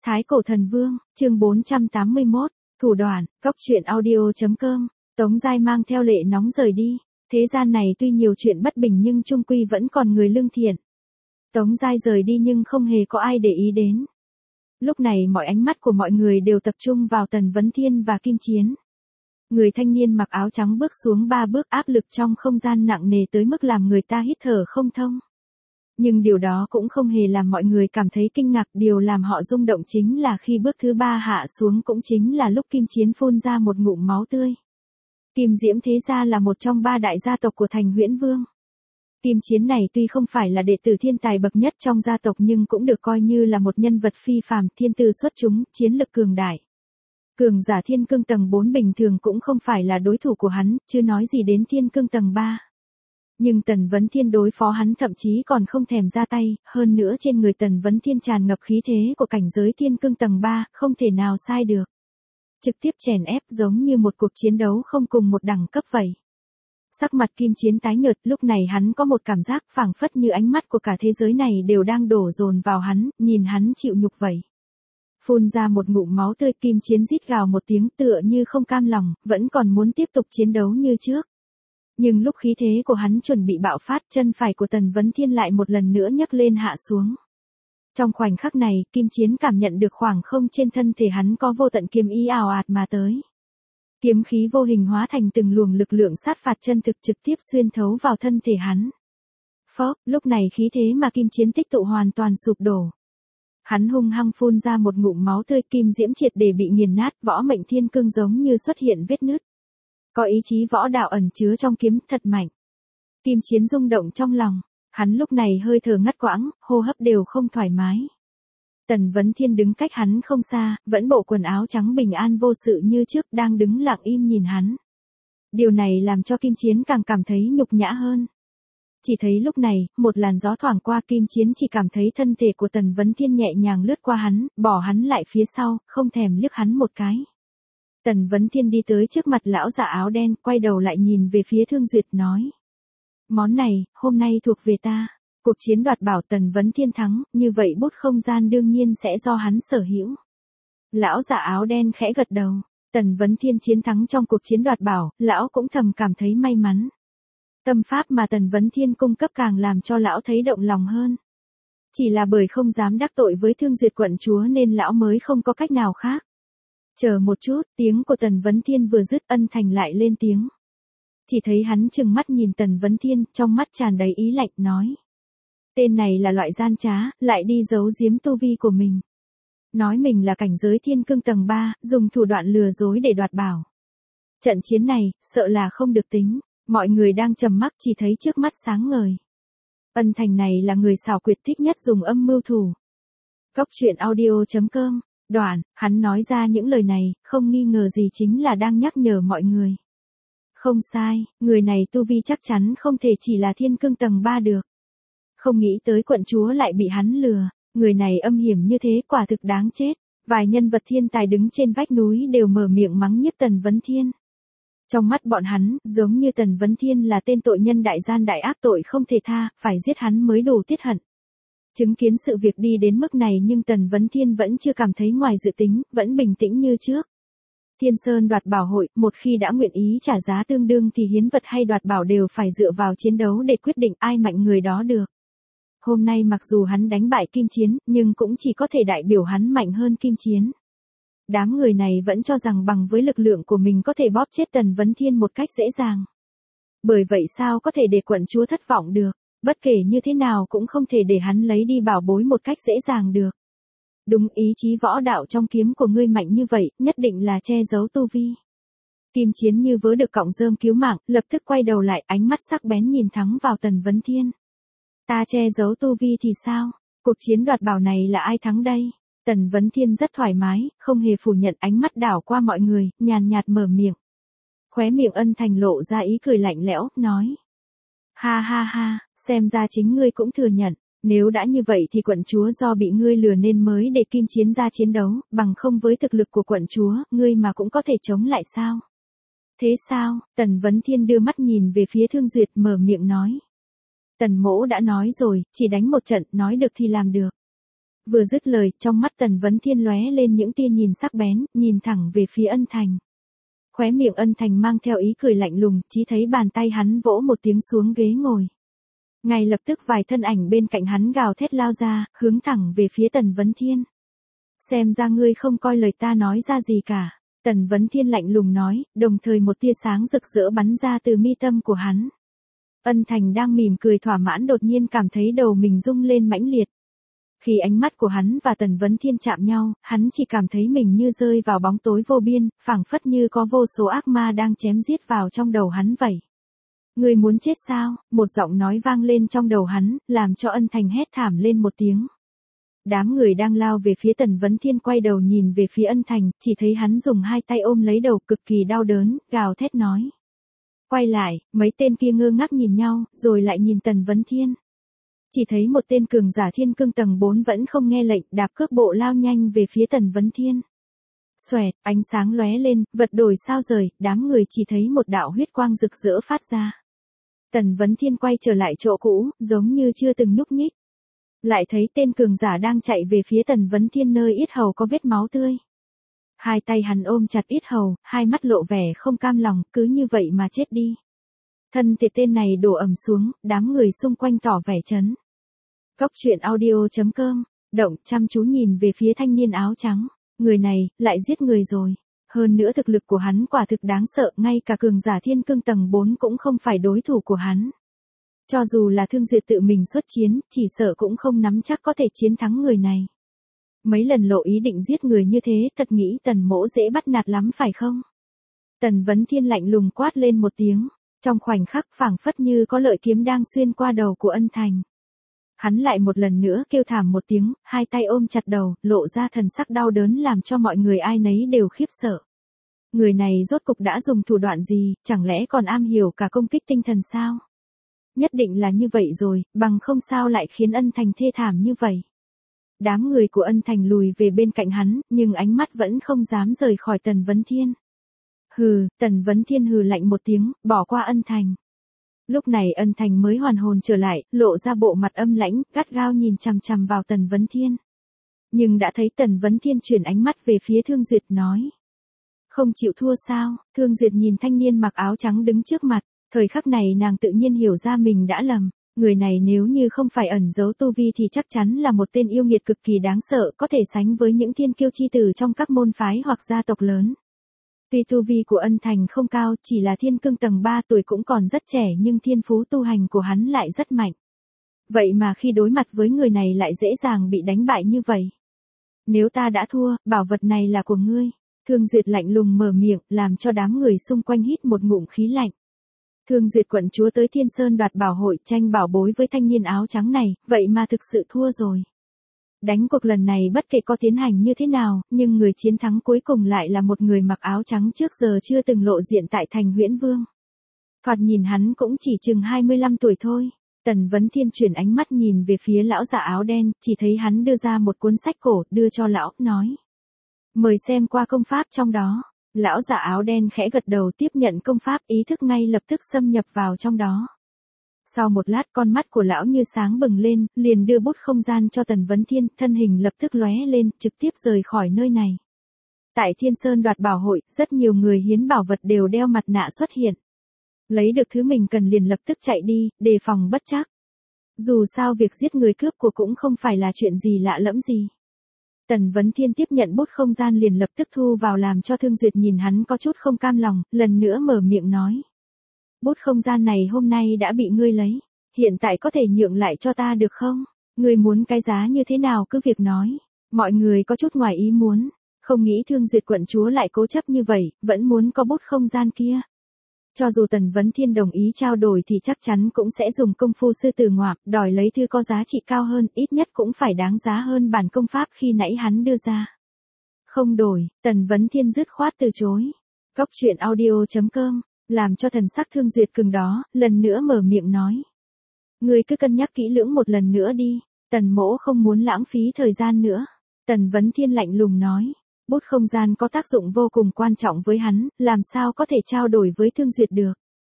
Thái Cổ Thần Vương, chương 481, thủ đoạn, cóc truyện audio.com, Tống Giai mang theo Lệ Nóng rời đi. Thế gian này tuy nhiều chuyện bất bình nhưng chung quy vẫn còn người lương thiện. Tống Giai rời đi nhưng không hề có ai để ý đến. Lúc này mọi ánh mắt của mọi người đều tập trung vào Tần Vấn Thiên và Kim Chiến. Người thanh niên mặc áo trắng bước xuống 3 bước, áp lực trong không gian nặng nề tới mức làm người ta hít thở không thông. Nhưng điều đó cũng không hề làm mọi người cảm thấy kinh ngạc, điều làm họ rung động chính là khi bước thứ 3 hạ xuống cũng chính là lúc Kim Chiến phun ra một ngụm máu tươi. Kim Diễm thế gia là một trong 3 đại gia tộc của thành Huyễn Vương. Kim Chiến này tuy không phải là đệ tử thiên tài bậc nhất trong gia tộc nhưng cũng được coi như là một nhân vật phi phàm, thiên tư xuất chúng, chiến lực cường đại. Cường giả thiên cương tầng 4 bình thường cũng không phải là đối thủ của hắn, chứ nói gì đến thiên cương tầng 3. Nhưng Tần Vấn Thiên đối phó hắn thậm chí còn không thèm ra tay, hơn nữa trên người Tần Vấn Thiên tràn ngập khí thế của cảnh giới thiên cương tầng 3, không thể nào sai được. Trực tiếp chèn ép giống như một cuộc chiến đấu không cùng một đẳng cấp vậy. Sắc mặt Kim Chiến tái nhợt, lúc này hắn có một cảm giác phảng phất như ánh mắt của cả thế giới này đều đang đổ dồn vào hắn, nhìn hắn chịu nhục vậy. Phun ra một ngụm máu tươi, Kim Chiến rít gào một tiếng tựa như không cam lòng, vẫn còn muốn tiếp tục chiến đấu như trước. Nhưng lúc khí thế của hắn chuẩn bị bạo phát, chân phải của Tần Vấn Thiên lại một lần nữa nhấc lên hạ xuống. Trong khoảnh khắc này, Kim Chiến cảm nhận được khoảng không trên thân thể hắn có vô tận kiếm ý ào ạt mà tới. Kiếm khí vô hình hóa thành từng luồng lực lượng sát phạt chân thực trực tiếp xuyên thấu vào thân thể hắn. Phốc, lúc này khí thế mà Kim Chiến tích tụ hoàn toàn sụp đổ. Hắn hung hăng phun ra một ngụm máu tươi, kim diễm triệt để bị nghiền nát, võ mệnh thiên cương giống như xuất hiện vết nứt. Có ý chí võ đạo ẩn chứa trong kiếm thật mạnh. Kim Chiến rung động trong lòng, hắn lúc này hơi thở ngắt quãng, hô hấp đều không thoải mái. Tần Vấn Thiên đứng cách hắn không xa, vẫn bộ quần áo trắng bình an vô sự như trước, đang đứng lặng im nhìn hắn. Điều này làm cho Kim Chiến càng cảm thấy nhục nhã hơn. Chỉ thấy lúc này, một làn gió thoảng qua, Kim Chiến chỉ cảm thấy thân thể của Tần Vấn Thiên nhẹ nhàng lướt qua hắn, bỏ hắn lại phía sau, không thèm liếc hắn một cái. Tần Vấn Thiên đi tới trước mặt lão già áo đen, quay đầu lại nhìn về phía Thương Duyệt nói. Món này, hôm nay thuộc về ta. Cuộc chiến đoạt bảo Tần Vấn Thiên thắng, như vậy bút không gian đương nhiên sẽ do hắn sở hữu. Lão già áo đen khẽ gật đầu. Tần Vấn Thiên chiến thắng trong cuộc chiến đoạt bảo, lão cũng thầm cảm thấy may mắn. Tâm pháp mà Tần Vấn Thiên cung cấp càng làm cho lão thấy động lòng hơn. Chỉ là bởi không dám đắc tội với Thương Duyệt quận chúa nên lão mới không có cách nào khác. Chờ một chút, tiếng của Tần Vấn Thiên vừa dứt, Ân Thành lại lên tiếng. Chỉ thấy hắn trừng mắt nhìn Tần Vấn Thiên, trong mắt tràn đầy ý lạnh, nói. Tên này là loại gian trá, lại đi giấu giếm tu vi của mình. Nói mình là cảnh giới thiên cương tầng 3, dùng thủ đoạn lừa dối để đoạt bảo. Trận chiến này, sợ là không được tính, mọi người đang trầm mặc chỉ thấy trước mắt sáng ngời. Ân Thành này là người xảo quyệt thích nhất dùng âm mưu thủ. Cóc truyện audio.com. Đoạn, hắn nói ra những lời này, không nghi ngờ gì chính là đang nhắc nhở mọi người. Không sai, người này tu vi chắc chắn không thể chỉ là thiên cương tầng 3 được. Không nghĩ tới quận chúa lại bị hắn lừa, người này âm hiểm như thế quả thực đáng chết. Vài nhân vật thiên tài đứng trên vách núi đều mở miệng mắng nhiếc Tần Vấn Thiên. Trong mắt bọn hắn, giống như Tần Vấn Thiên là tên tội nhân đại gian đại ác, tội không thể tha, phải giết hắn mới đủ tiết hận. Chứng kiến sự việc đi đến mức này nhưng Tần Vấn Thiên vẫn chưa cảm thấy ngoài dự tính, vẫn bình tĩnh như trước. Thiên Sơn đoạt bảo hội, một khi đã nguyện ý trả giá tương đương thì hiến vật hay đoạt bảo đều phải dựa vào chiến đấu để quyết định ai mạnh người đó được. Hôm nay mặc dù hắn đánh bại Kim Chiến, nhưng cũng chỉ có thể đại biểu hắn mạnh hơn Kim Chiến. Đám người này vẫn cho rằng bằng với lực lượng của mình có thể bóp chết Tần Vấn Thiên một cách dễ dàng. Bởi vậy sao có thể để quận chúa thất vọng được, bất kể như thế nào cũng không thể để hắn lấy đi bảo bối một cách dễ dàng được. Đúng, ý chí võ đạo trong kiếm của ngươi mạnh như vậy, nhất định là che giấu tu vi. Kim Chiến như vớ được cọng rơm cứu mạng, lập tức quay đầu lại, ánh mắt sắc bén nhìn thẳng vào Tần Vấn Thiên. Ta che giấu tu vi thì sao? Cuộc chiến đoạt bảo này là ai thắng đây? Tần Vấn Thiên rất thoải mái, không hề phủ nhận, ánh mắt đảo qua mọi người, nhàn nhạt mở miệng. Khóe miệng Ân Thành lộ ra ý cười lạnh lẽo, nói. Ha ha ha, xem ra chính ngươi cũng thừa nhận, nếu đã như vậy thì quận chúa do bị ngươi lừa nên mới để Kim Chiến ra chiến đấu, bằng không với thực lực của quận chúa, ngươi mà cũng có thể chống lại sao? Thế sao? Tần Vấn Thiên đưa mắt nhìn về phía Thương Duyệt, mở miệng nói. Tần mỗ đã nói rồi, chỉ đánh một trận, nói được thì làm được. Vừa dứt lời, trong mắt Tần Vấn Thiên lóe lên những tia nhìn sắc bén, nhìn thẳng về phía Ân Thành. Khóe miệng Ân Thành mang theo ý cười lạnh lùng, chỉ thấy bàn tay hắn vỗ một tiếng xuống ghế ngồi. Ngay lập tức vài thân ảnh bên cạnh hắn gào thét lao ra, hướng thẳng về phía Tần Vấn Thiên. Xem ra ngươi không coi lời ta nói ra gì cả. Tần Vấn Thiên lạnh lùng nói, đồng thời một tia sáng rực rỡ bắn ra từ mi tâm của hắn. Ân Thành đang mỉm cười thỏa mãn đột nhiên cảm thấy đầu mình rung lên mãnh liệt. Khi ánh mắt của hắn và Tần Vấn Thiên chạm nhau, hắn chỉ cảm thấy mình như rơi vào bóng tối vô biên, phảng phất như có vô số ác ma đang chém giết vào trong đầu hắn vậy. Ngươi muốn chết sao? Một giọng nói vang lên trong đầu hắn, làm cho Ân Thành hét thảm lên một tiếng. Đám người đang lao về phía Tần Vấn Thiên quay đầu nhìn về phía Ân Thành, chỉ thấy hắn dùng hai tay ôm lấy đầu cực kỳ đau đớn, gào thét nói. Quay lại, mấy tên kia ngơ ngác nhìn nhau, rồi lại nhìn Tần Vấn Thiên. Chỉ thấy một tên cường giả thiên cương tầng 4 vẫn không nghe lệnh, đạp cước bộ lao nhanh về phía Tần Vấn Thiên. Xoẹt, ánh sáng lóe lên, vật đổi sao rời, đám người chỉ thấy một đạo huyết quang rực rỡ phát ra. Tần Vấn Thiên quay trở lại chỗ cũ, giống như chưa từng nhúc nhích. Lại thấy tên cường giả đang chạy về phía Tần Vấn Thiên nơi yết hầu có vết máu tươi. Hai tay hắn ôm chặt yết hầu, hai mắt lộ vẻ không cam lòng, cứ như vậy mà chết đi. Thân thể tên này đổ ầm xuống, đám người xung quanh tỏ vẻ chấn. Góc truyện audio.com, động chăm chú nhìn về phía thanh niên áo trắng. Người này, lại giết người rồi. Hơn nữa thực lực của hắn quả thực đáng sợ, ngay cả cường giả thiên cương tầng 4 cũng không phải đối thủ của hắn. Cho dù là Thương Duyệt tự mình xuất chiến, chỉ sợ cũng không nắm chắc có thể chiến thắng người này. Mấy lần lộ ý định giết người như thế, thật nghĩ Tần mỗ dễ bắt nạt lắm phải không? Tần Vấn Thiên lạnh lùng quát lên một tiếng, trong khoảnh khắc phảng phất như có lợi kiếm đang xuyên qua đầu của Ân Thành. Hắn lại một lần nữa kêu thảm một tiếng, hai tay ôm chặt đầu, lộ ra thần sắc đau đớn làm cho mọi người ai nấy đều khiếp sợ. Người này rốt cục đã dùng thủ đoạn gì, chẳng lẽ còn am hiểu cả công kích tinh thần sao? Nhất định là như vậy rồi, bằng không sao lại khiến Ân Thành thê thảm như vậy. Đám người của Ân Thành lùi về bên cạnh hắn, nhưng ánh mắt vẫn không dám rời khỏi Tần Vấn Thiên. Hừ, Tần Vấn Thiên hừ lạnh một tiếng, bỏ qua Ân Thành. Lúc này Ân Thành mới hoàn hồn trở lại, lộ ra bộ mặt âm lãnh, gắt gao nhìn chằm chằm vào Tần Vấn Thiên. Nhưng đã thấy Tần Vấn Thiên chuyển ánh mắt về phía Thương Duyệt nói. Không chịu thua sao? Thương Duyệt nhìn thanh niên mặc áo trắng đứng trước mặt, thời khắc này nàng tự nhiên hiểu ra mình đã lầm. Người này nếu như không phải ẩn giấu tu vi thì chắc chắn là một tên yêu nghiệt cực kỳ đáng sợ, có thể sánh với những thiên kiêu chi tử trong các môn phái hoặc gia tộc lớn. Tuy tu vi của Ân Thành không cao, chỉ là thiên cương tầng 3 tuổi cũng còn rất trẻ, nhưng thiên phú tu hành của hắn lại rất mạnh. Vậy mà khi đối mặt với người này lại dễ dàng bị đánh bại như vậy. Nếu ta đã thua, bảo vật này là của ngươi. Thương Duyệt lạnh lùng mở miệng, làm cho đám người xung quanh hít một ngụm khí lạnh. Thương Duyệt quận chúa tới Thiên Sơn đoạt bảo hội, tranh bảo bối với thanh niên áo trắng này, vậy mà thực sự thua rồi. Đánh cuộc lần này bất kể có tiến hành như thế nào, nhưng người chiến thắng cuối cùng lại là một người mặc áo trắng trước giờ chưa từng lộ diện tại thành Huyễn Vương. Thoạt nhìn hắn cũng chỉ chừng 25 tuổi thôi. Tần Vấn Thiên chuyển ánh mắt nhìn về phía lão già áo đen, chỉ thấy hắn đưa ra một cuốn sách cổ, đưa cho lão, nói. Mời xem qua công pháp trong đó. Lão già áo đen khẽ gật đầu tiếp nhận công pháp, ý thức ngay lập tức xâm nhập vào trong đó. Sau một lát con mắt của lão như sáng bừng lên, liền đưa bút không gian cho Tần Vấn Thiên, thân hình lập tức lóe lên, trực tiếp rời khỏi nơi này. Tại Thiên Sơn đoạt bảo hội, rất nhiều người hiến bảo vật đều đeo mặt nạ xuất hiện. Lấy được thứ mình cần liền lập tức chạy đi, đề phòng bất trắc. Dù sao việc giết người cướp của cũng không phải là chuyện gì lạ lẫm gì. Tần Vấn Thiên tiếp nhận bút không gian liền lập tức thu vào, làm cho Thương Duyệt nhìn hắn có chút không cam lòng, lần nữa mở miệng nói. Bút không gian này hôm nay đã bị ngươi lấy, hiện tại có thể nhượng lại cho ta được không? Ngươi muốn cái giá như thế nào cứ việc nói. Mọi người có chút ngoài ý muốn, không nghĩ Thương Duyệt quận chúa lại cố chấp như vậy, vẫn muốn có bút không gian kia. Cho dù Tần Vấn Thiên đồng ý trao đổi thì chắc chắn cũng sẽ dùng công phu sư tử ngoạm, đòi lấy thư có giá trị cao hơn, ít nhất cũng phải đáng giá hơn bản công pháp khi nãy hắn đưa ra. Không đổi, Tần Vấn Thiên dứt khoát từ chối. Góc truyện audio.com, làm cho thần sắc Thương Duyệt cứng đó, lần nữa mở miệng nói. Ngươi cứ cân nhắc kỹ lưỡng một lần nữa đi, Tần mỗ không muốn lãng phí thời gian nữa. Tần Vấn Thiên lạnh lùng nói. Bút không gian có tác dụng vô cùng quan trọng với hắn, làm sao có thể trao đổi với Thương Duyệt được.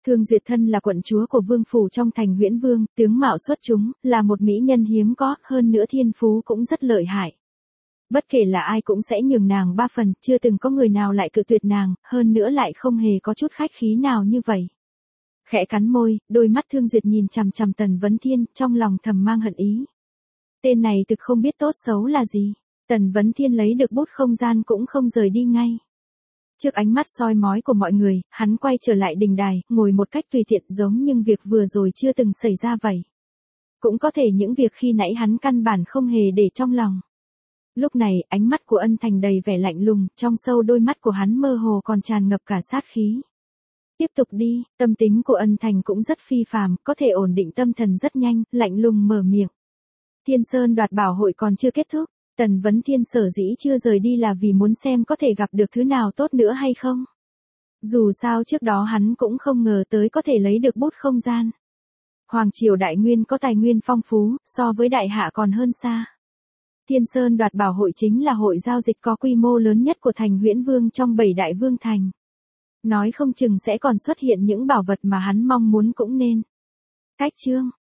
Thương Duyệt thân là quận chúa của vương phủ trong thành Huyễn Vương, tướng mạo xuất chúng, là một mỹ nhân hiếm có, hơn nữa thiên phú cũng rất lợi hại. Bất kể là ai cũng sẽ nhường nàng 3 phần, chưa từng có người nào lại cự tuyệt nàng, hơn nữa lại không hề có chút khách khí nào như vậy. Khẽ cắn môi, đôi mắt Thương Duyệt nhìn chằm chằm Tần Vấn Thiên, trong lòng thầm mang hận ý. Tên này thực không biết tốt xấu là gì. Tần Vấn Thiên lấy được bút không gian cũng không rời đi ngay. Trước ánh mắt soi mói của mọi người, hắn quay trở lại đình đài, ngồi một cách tùy tiện giống như việc vừa rồi chưa từng xảy ra vậy. Cũng có thể những việc khi nãy hắn căn bản không hề để trong lòng. Lúc này, ánh mắt của Ân Thành đầy vẻ lạnh lùng, trong sâu đôi mắt của hắn mơ hồ còn tràn ngập cả sát khí. Tiếp tục đi, tâm tính của Ân Thành cũng rất phi phàm, có thể ổn định tâm thần rất nhanh, lạnh lùng mở miệng. Thiên Sơn đoạt bảo hội còn chưa kết thúc, Tần Vấn Thiên sở dĩ chưa rời đi là vì muốn xem có thể gặp được thứ nào tốt nữa hay không. Dù sao trước đó hắn cũng không ngờ tới có thể lấy được bút không gian. Hoàng triều Đại Nguyên có tài nguyên phong phú, so với Đại Hạ còn hơn xa. Thiên Sơn đoạt bảo hội chính là hội giao dịch có quy mô lớn nhất của thành Huyễn Vương trong 7 đại vương thành. Nói không chừng sẽ còn xuất hiện những bảo vật mà hắn mong muốn cũng nên. Cách chương